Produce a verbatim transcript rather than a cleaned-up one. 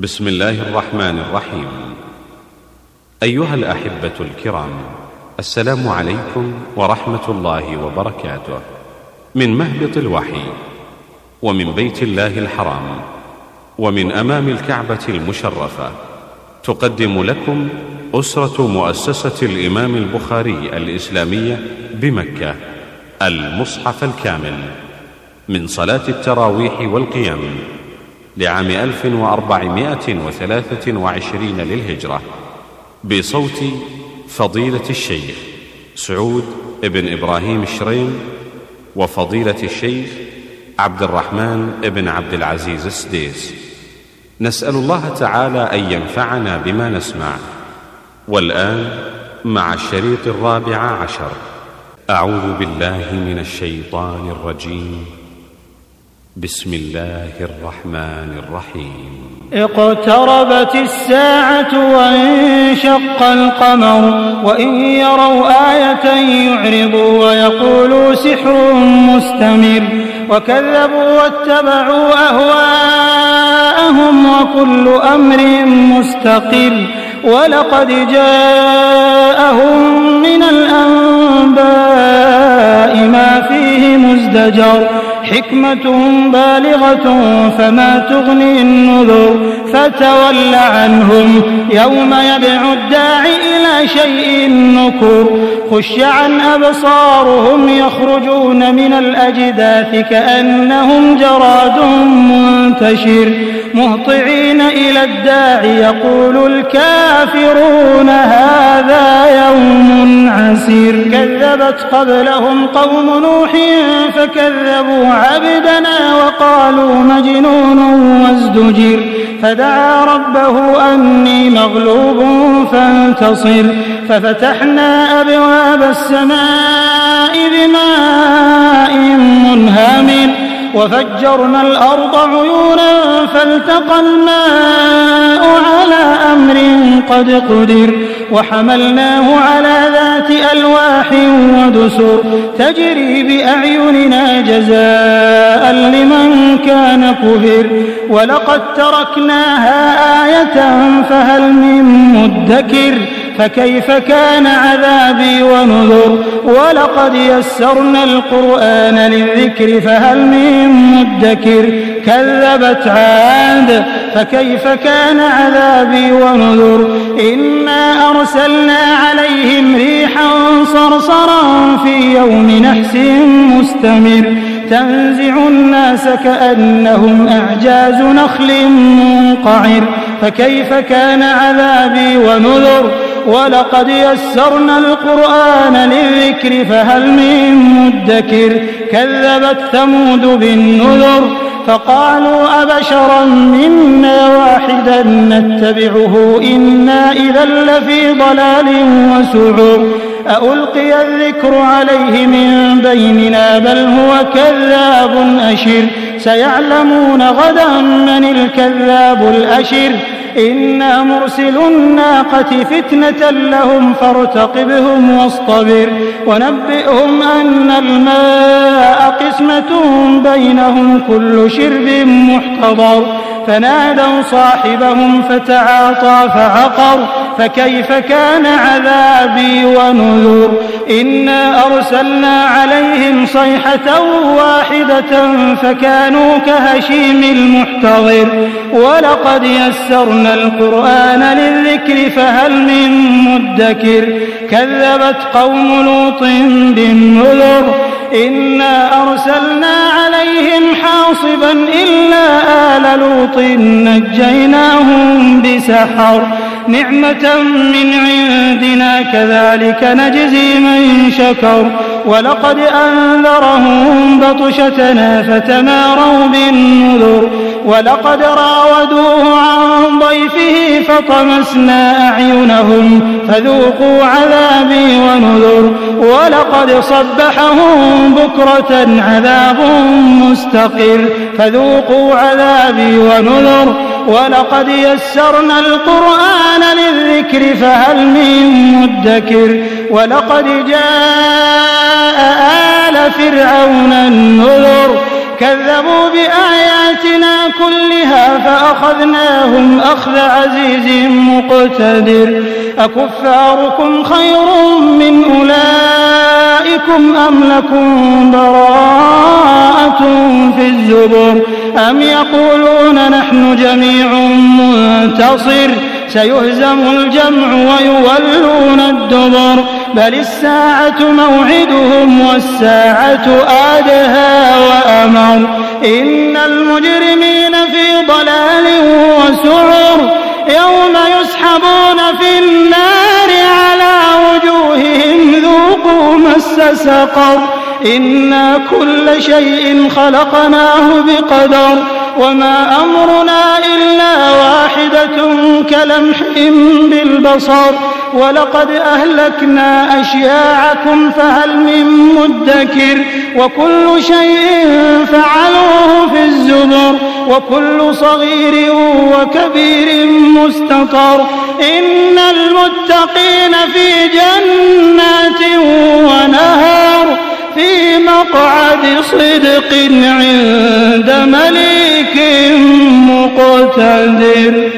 بسم الله الرحمن الرحيم. أيها الأحبة الكرام، السلام عليكم ورحمة الله وبركاته. من مهبط الوحي ومن بيت الله الحرام ومن أمام الكعبة المشرفة، تقدم لكم أسرة مؤسسة الإمام البخاري الإسلامية بمكة المصحف الكامل من صلاة التراويح والقيام لعام ألف وأربعمائة وثلاثة وعشرين للهجرة، بصوت فضيلة الشيخ سعود بن إبراهيم الشريم وفضيلة الشيخ عبد الرحمن بن عبد العزيز السديس. نسأل الله تعالى أن ينفعنا بما نسمع. والآن مع الشريط الرابع عشر. أعوذ بالله من الشيطان الرجيم. بسم الله الرحمن الرحيم. اقتربت الساعة وانشق القمر وإن يروا آية يعرضوا ويقولوا سحر مستمر وكذبوا واتبعوا أهواءهم وكل أمر مستقر ولقد جاءهم من الأنباء ما فيه مزدجر حكمة بالغة فما تغني النذر فتول عنهم يوم يدعو الداعي إلى شيء نكر خش عن أبصارهم يخرجون من الأجداث كأنهم جراد منتشر مهطعين إلى الداعي يقول الكافرون هذا يوم عسير كذبت قبلهم قوم نوح فكذبوا عبدنا وقالوا مجنون وازدجر فدعا ربه أني مغلوب فانتصر ففتحنا أبواب السماء بماء منهمر وفجرنا الأرض عيونا فالتقى الماء على أمر قد قدر وحملناه على ذات ألواح ودسر تجري بأعيننا جزاء لمن كان كفر ولقد تركناها آية فهل من مدكر فكيف كان عذابي ونذر ولقد يسرنا القرآن للذكر فهل من مدكر كذبت عاد فكيف كان عذابي ونذر إنا أرسلنا عليهم ريحا صرصرا في يوم نحس مستمر تنزع الناس كأنهم أعجاز نخل منقعر فكيف كان عذابي ونذر ولقد يسرنا القرآن للذكر فهل من مدكر كذبت ثمود بالنذر فقالوا أبشرا منا واحدا نتبعه إنا إذا لفي ضلال وسعر أألقي الذكر عليه من بيننا بل هو كذاب أشر سيعلمون غدا من الكذاب الأشر إنا مرسل الناقة فتنة لهم فارتقبهم واصطبر ونبئهم أن الماء قسمة بينهم كل شرب محتضر فنادوا صاحبهم فتعاطى فعقر فكيف كان عذابي ونذر إنا أرسلنا عليهم صيحة واحدة فكانوا كهشيم المحتضر ولقد يسرنا القرآن للذكر فهل من مدكر كذبت قوم لوط بالنذر إنا أرسلنا عليهم حاصبا إلا آل لوط نجيناهم بسحر نعمة من عندنا كذلك نجزي من شكر ولقد أنذرهم بطشتنا فتماروا بالنذر ولقد راودوه عن ضيفه فطمسنا أعينهم فذوقوا عذابي ونذر ولقد صبحهم بكرة عذاب مستقر فذوقوا عذابي ونذر ولقد يسرنا القرآن للذكر فهل من مدكر ولقد جاء آل فرعون النذر كذبوا بآياتنا كلها فأخذناهم أخذ عزيز مقتدر أكفاركم خير من أولئكم أم لكم براءة في الزبر أم يقولون نحن جميع منتصر سيهزم الجمع ويولون الدبر بل الساعة موعدهم والساعة أدهى وأمر إن المجرمين في ضلال وسعر يوم يسحبون في النار على وجوههم ذوقوا مس سقر إنا كل شيء خلقناه بقدر وما أمرنا إلا واحدة كلمح بالبصر ولقد أهلكنا أشياعكم فهل من مدكر وكل شيء فعلوه في الزبر وكل صغير وكبير مستطر إن المتقين في جنات ونهر في مقعد صدق عند مليك مقتدر.